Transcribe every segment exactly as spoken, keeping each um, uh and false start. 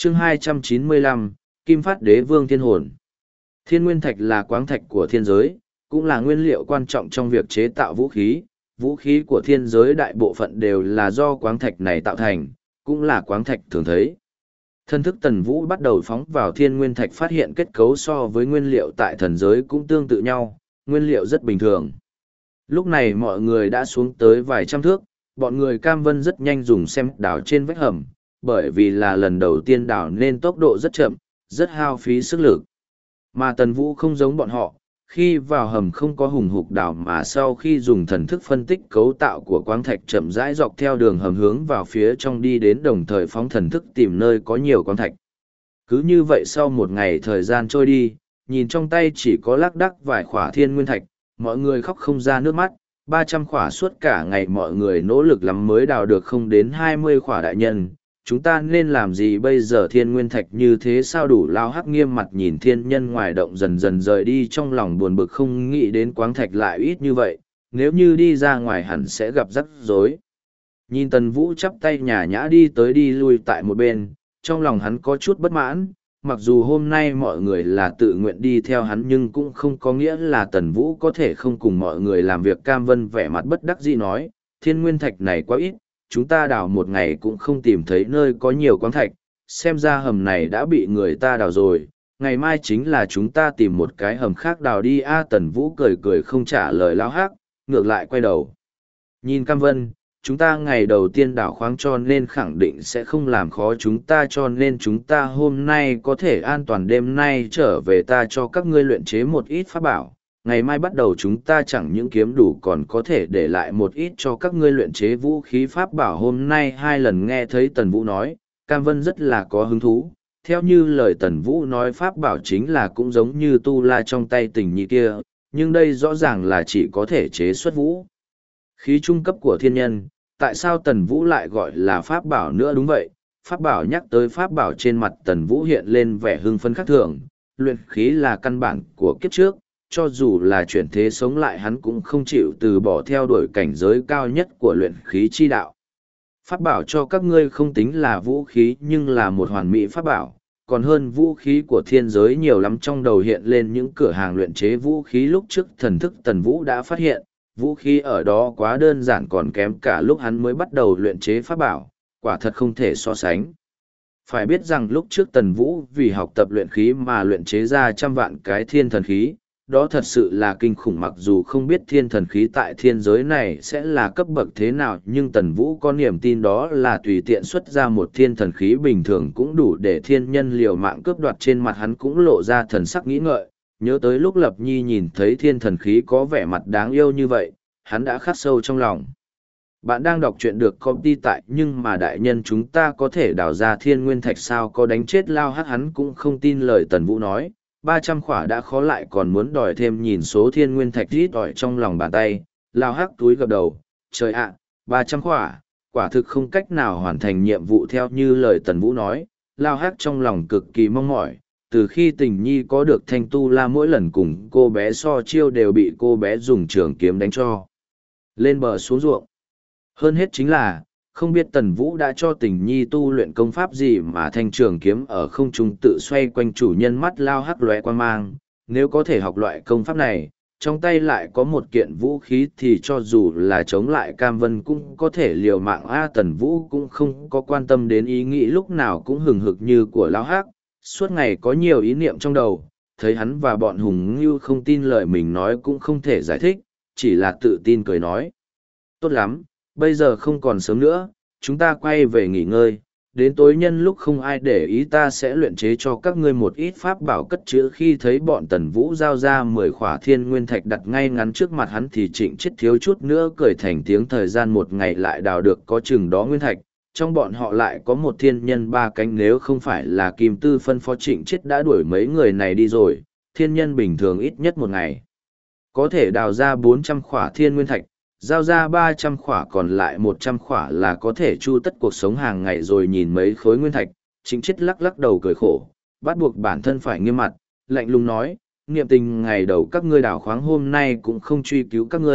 chương hai trăm chín mươi lăm, Kim Phát Đế Vương Thiên Hồn. Thiên nguyên thạch là quáng thạch của thiên giới, cũng là nguyên liệu quan trọng trong việc chế tạo vũ khí. Vũ khí của thiên giới đại bộ phận đều là do quáng thạch này tạo thành, cũng là quáng thạch thường thấy. Thân thức Tần Vũ bắt đầu phóng vào thiên nguyên thạch, phát hiện kết cấu so với nguyên liệu tại thần giới cũng tương tự nhau, nguyên liệu rất bình thường. Lúc này mọi người đã xuống tới vài trăm thước, bọn người Cam Vân rất nhanh dùng xem đào trên vách hầm, bởi vì là lần đầu tiên đào nên tốc độ rất chậm, rất hao phí sức lực. Mà Tần Vũ không giống bọn họ, khi vào hầm không có hùng hục đào mà sau khi dùng thần thức phân tích cấu tạo của quáng thạch chậm rãi dọc theo đường hầm hướng vào phía trong đi đến, đồng thời phóng thần thức tìm nơi có nhiều quáng thạch. Cứ như vậy sau một ngày thời gian trôi đi, nhìn trong tay chỉ có lác đác vài khỏa thiên nguyên thạch, mọi người khóc không ra nước mắt. Ba trăm khỏa suốt cả ngày mọi người nỗ lực lắm mới đào được không đến hai mươi khỏa. Đại nhân, chúng ta nên làm gì bây giờ? Thiên nguyên thạch như thế sao đủ? Lao Hắc nghiêm mặt nhìn thiên nhân ngoài động dần dần rời đi, trong lòng buồn bực, không nghĩ đến quáng thạch lại ít như vậy, nếu như đi ra ngoài hẳn sẽ gặp rắc rối. Nhìn Tần Vũ chắp tay nhả nhã đi tới đi lui tại một bên, trong lòng hắn có chút bất mãn. Mặc dù hôm nay mọi người là tự nguyện đi theo hắn nhưng cũng không có nghĩa là Tần Vũ có thể không cùng mọi người làm việc. Cam Vân vẻ mặt bất đắc dĩ nói, thiên nguyên thạch này quá ít, chúng ta đào một ngày cũng không tìm thấy nơi có nhiều quáng thạch, xem ra hầm này đã bị người ta đào rồi, ngày mai chính là chúng ta tìm một cái hầm khác đào đi. A Tần Vũ cười cười không trả lời Lão Hắc, ngược lại quay đầu nhìn Cam Vân, chúng ta ngày đầu tiên đào khoáng cho nên khẳng định sẽ không làm khó chúng ta, cho nên chúng ta hôm nay có thể an toàn, đêm nay trở về ta cho các ngươi luyện chế một ít pháp bảo. Ngày mai bắt đầu chúng ta chẳng những kiếm đủ còn có thể để lại một ít cho các ngươi luyện chế vũ khí pháp bảo. Hôm nay hai lần nghe thấy Tần Vũ nói, Cam Vân rất là có hứng thú. Theo như lời Tần Vũ nói, pháp bảo chính là cũng giống như tu la trong tay Tình Nhi kia, nhưng đây rõ ràng là chỉ có thể chế xuất vũ khí trung cấp của thiên nhân. Tại sao Tần Vũ lại gọi là pháp bảo nữa? Đúng vậy, pháp bảo. Nhắc tới pháp bảo, trên mặt Tần Vũ hiện lên vẻ hưng phấn khác thường. Luyện khí là căn bản của kiếp trước, cho dù là chuyển thế sống lại hắn cũng không chịu từ bỏ theo đuổi cảnh giới cao nhất của luyện khí chi đạo. Pháp bảo cho các ngươi không tính là vũ khí nhưng là một hoàn mỹ pháp bảo, còn hơn vũ khí của thiên giới nhiều lắm. Trong đầu hiện lên những cửa hàng luyện chế vũ khí lúc trước thần thức Tần Vũ đã phát hiện, vũ khí ở đó quá đơn giản, còn kém cả lúc hắn mới bắt đầu luyện chế pháp bảo, quả thật không thể so sánh. Phải biết rằng lúc trước Tần Vũ vì học tập luyện khí mà luyện chế ra trăm vạn cái thiên thần khí, đó thật sự là kinh khủng. Mặc dù không biết thiên thần khí tại thiên giới này sẽ là cấp bậc thế nào, nhưng Tần Vũ có niềm tin đó là tùy tiện xuất ra một thiên thần khí bình thường cũng đủ để thiên nhân liều mạng cướp đoạt. Trên mặt hắn cũng lộ ra thần sắc nghĩ ngợi, nhớ tới lúc Lập Nhi nhìn thấy thiên thần khí có vẻ mặt đáng yêu như vậy, hắn đã khắc sâu trong lòng. Bạn đang đọc truyện được công ty tại nhưng mà đại nhân, chúng ta có thể đào ra thiên nguyên thạch sao? Có đánh chết Lao Hắc hắn cũng không tin lời Tần Vũ nói. Ba trăm khỏa đã khó lại còn muốn đòi thêm. Nhìn số thiên nguyên thạch rít ỏi trong lòng bàn tay, Lao Hắc túi gập đầu, trời ạ, ba trăm khỏa, quả thực không cách nào hoàn thành nhiệm vụ theo như lời Tần Vũ nói. Lao Hắc trong lòng cực kỳ mong mỏi, từ khi Tình Nhi có được thanh tu la, mỗi lần cùng cô bé so chiêu đều bị cô bé dùng trường kiếm đánh cho lên bờ xuống ruộng. Hơn hết chính là, không biết Tần Vũ đã cho Tình Nhi tu luyện công pháp gì mà thanh trường kiếm ở không trung tự xoay quanh chủ nhân. Mắt Lao Hắc lóe quan mang, nếu có thể học loại công pháp này, trong tay lại có một kiện vũ khí thì cho dù là chống lại Cam Vân cũng có thể liều mạng. A Tần Vũ cũng không có quan tâm đến ý nghĩ lúc nào cũng hừng hực như của Lao Hắc, suốt ngày có nhiều ý niệm trong đầu. Thấy hắn và bọn Hùng Ngưu không tin lời mình nói cũng không thể giải thích, chỉ là tự tin cười nói, tốt lắm, bây giờ không còn sớm nữa, chúng ta quay về nghỉ ngơi, đến tối nhân lúc không ai để ý ta sẽ luyện chế cho các ngươi một ít pháp bảo cất chữ. Khi thấy bọn Tần Vũ giao ra mười khỏa thiên nguyên thạch đặt ngay ngắn trước mặt hắn thì Trịnh Chiết thiếu chút nữa cười thành tiếng. Thời gian một ngày lại đào được có chừng đó nguyên thạch, trong bọn họ lại có một thiên nhân ba cánh. Nếu không phải là Kim Tư phân phó, Trịnh Chiết đã đuổi mấy người này đi rồi. Thiên nhân bình thường ít nhất một ngày có thể đào ra bốn trăm khỏa thiên nguyên thạch, giao ra ba trăm khỏa còn lại một trăm khỏa là có thể chu tất cuộc sống hàng ngày rồi. Nhìn mấy khối nguyên thạch, Trịnh Chiết lắc lắc đầu cười khổ, bắt buộc bản thân phải nghiêm mặt, lạnh lùng nói, niệm tình ngày đầu các ngươi đào khoáng hôm nay cũng không truy cứu các ngươi,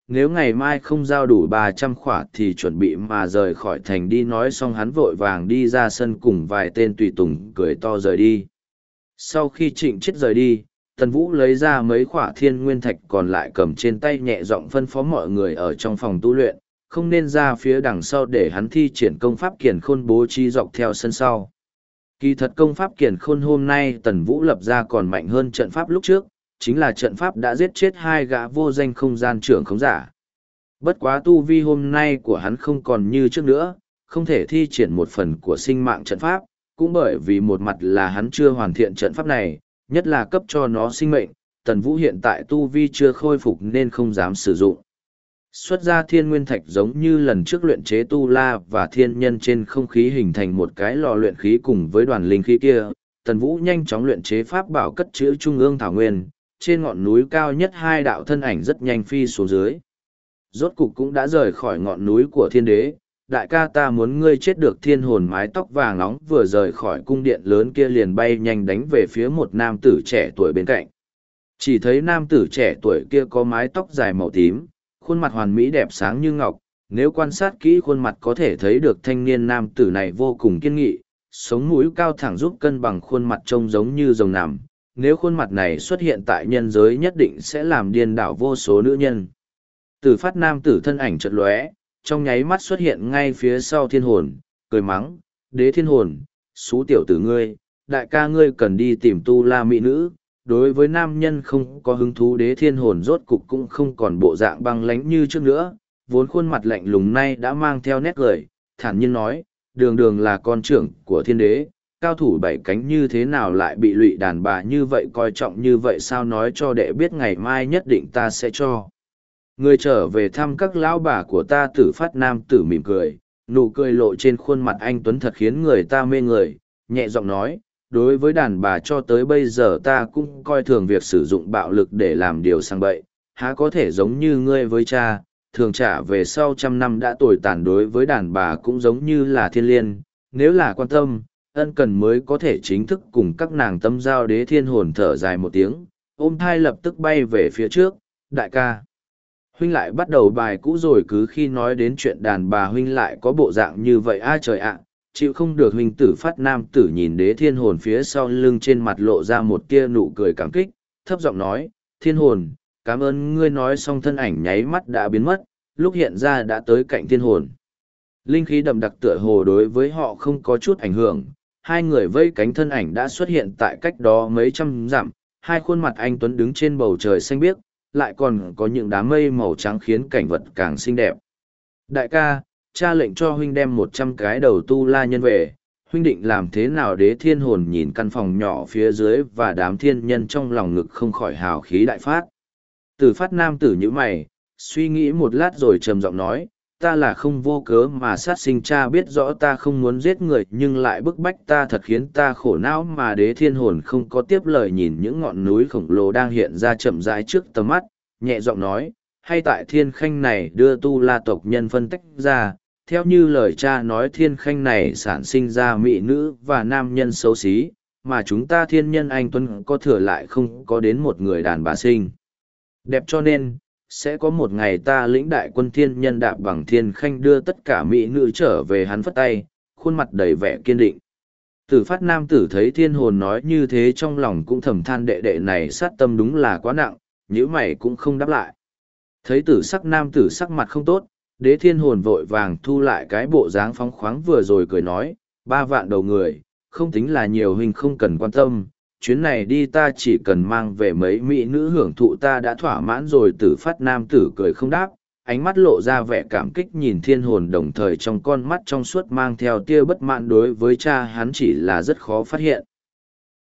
nếu ngày mai không giao đủ ba trăm khỏa thì chuẩn bị mà rời khỏi thành đi. Nói xong hắn vội vàng đi ra sân cùng vài tên tùy tùng cười to rời đi. Sau khi Trịnh Chiết rời đi, Tần Vũ lấy ra mấy khỏa thiên nguyên thạch còn lại cầm trên tay, nhẹ giọng phân phó mọi người ở trong phòng tu luyện, không nên ra phía đằng sau để hắn thi triển công pháp kiền khôn bố trí dọc theo sân sau. Kỳ thật công pháp kiền khôn hôm nay Tần Vũ lập ra còn mạnh hơn trận pháp lúc trước, chính là trận pháp đã giết chết hai gã vô danh không gian trưởng khống giả. Bất quá tu vi hôm nay của hắn không còn như trước nữa, không thể thi triển một phần của sinh mạng trận pháp, cũng bởi vì một mặt là hắn chưa hoàn thiện trận pháp này, nhất là cấp cho nó sinh mệnh, Tần Vũ hiện tại tu vi chưa khôi phục nên không dám sử dụng. Xuất ra thiên nguyên thạch giống như lần trước luyện chế tu la và thiên nhân trên không khí hình thành một cái lò luyện khí cùng với đoàn linh khí kia, Tần Vũ nhanh chóng luyện chế pháp bảo cất trữ trung ương thảo nguyên, trên ngọn núi cao nhất hai đạo thân ảnh rất nhanh phi xuống dưới. Rốt cục cũng đã rời khỏi ngọn núi của thiên đế, đại ca ta muốn ngươi chết được. Thiên hồn mái tóc vàng nóng vừa rời khỏi cung điện lớn kia liền bay nhanh đánh về phía một nam tử trẻ tuổi bên cạnh. Chỉ thấy nam tử trẻ tuổi kia có mái tóc dài màu tím, khuôn mặt hoàn mỹ đẹp sáng như ngọc, nếu quan sát kỹ khuôn mặt có thể thấy được thanh niên nam tử này vô cùng kiên nghị, sống mũi cao thẳng giúp cân bằng khuôn mặt trông giống như rồng nằm. Nếu khuôn mặt này xuất hiện tại nhân giới nhất định sẽ làm điên đảo vô số nữ nhân. Tử phát nam tử thân ảnh chợt lóe, trong nháy mắt xuất hiện ngay phía sau thiên hồn, cười mắng, đế thiên hồn, xú tiểu tử ngươi, đại ca ngươi cần đi tìm tu la mỹ nữ. Đối với nam nhân không có hứng thú, đế thiên hồn rốt cục cũng không còn bộ dạng băng lánh như trước nữa, vốn khuôn mặt lạnh lùng nay đã mang theo nét cười, thản nhiên nói, đường đường là con trưởng của thiên đế, cao thủ bảy cánh như thế nào lại bị lụy đàn bà như vậy coi trọng như vậy sao, nói cho đệ biết ngày mai nhất định ta sẽ cho người trở về thăm các lão bà của ta. Tử phát nam tử mỉm cười, nụ cười lộ trên khuôn mặt anh tuấn thật khiến người ta mê người, nhẹ giọng nói, đối với đàn bà cho tới bây giờ ta cũng coi thường việc sử dụng bạo lực để làm điều sang bậy, há có thể giống như ngươi với cha, thường trả về sau trăm năm đã tồi tàn. Đối với đàn bà cũng giống như là thiên liên, nếu là quan tâm, ân cần mới có thể chính thức cùng các nàng tâm giao. Đế thiên hồn thở dài một tiếng, ôm thai lập tức bay về phía trước, đại ca. Huynh lại bắt đầu bài cũ rồi, cứ khi nói đến chuyện đàn bà huynh lại có bộ dạng như vậy a trời ạ, chịu không được. Huynh tử phát nam tử nhìn đế thiên hồn phía sau lưng, trên mặt lộ ra một tia nụ cười cảm kích, thấp giọng nói, thiên hồn, cảm ơn ngươi. Nói xong thân ảnh nháy mắt đã biến mất, lúc hiện ra đã tới cạnh thiên hồn. Linh khí đậm đặc tựa hồ đối với họ không có chút ảnh hưởng, hai người vây cánh thân ảnh đã xuất hiện tại cách đó mấy trăm dặm, hai khuôn mặt anh tuấn đứng trên bầu trời xanh biếc, lại còn có những đám mây màu trắng khiến cảnh vật càng xinh đẹp. Đại ca, cha lệnh cho huynh đem một trăm cái đầu tu la nhân về, huynh định làm thế nào? Đế thiên hồn nhìn căn phòng nhỏ phía dưới và đám thiên nhân trong lòng ngực không khỏi hào khí đại phát. Tử phát nam tử như mày, suy nghĩ một lát rồi trầm giọng nói, ta là không vô cớ mà sát sinh, cha biết rõ ta không muốn giết người nhưng lại bức bách ta thật khiến ta khổ não mà. Đế thiên hồn không có tiếp lời, nhìn những ngọn núi khổng lồ đang hiện ra chậm rãi trước tầm mắt, nhẹ giọng nói, hay tại thiên khanh này đưa tu la tộc nhân phân tách ra, theo như lời cha nói thiên khanh này sản sinh ra mỹ nữ và nam nhân xấu xí, mà chúng ta thiên nhân anh tuấn có thừa lại không có đến một người đàn bà sinh đẹp, cho nên sẽ có một ngày ta lĩnh đại quân thiên nhân đạp bằng thiên khanh đưa tất cả mỹ nữ trở về. Hắn phất tay, khuôn mặt đầy vẻ kiên định. Tử phát nam tử thấy thiên hồn nói như thế trong lòng cũng thầm than, đệ đệ này sát tâm đúng là quá nặng, nhíu mày cũng không đáp lại. Thấy tử sắc nam tử sắc mặt không tốt, đế thiên hồn vội vàng thu lại cái bộ dáng phóng khoáng vừa rồi, cười nói, ba vạn đầu người, không tính là nhiều, huynh không cần quan tâm, chuyến này đi ta chỉ cần mang về mấy mỹ nữ hưởng thụ ta đã thỏa mãn rồi. Tử phát nam tử cười không đáp, ánh mắt lộ ra vẻ cảm kích nhìn thiên hồn, đồng thời trong con mắt trong suốt mang theo tia bất mãn. Đối với cha hắn chỉ là rất khó phát hiện.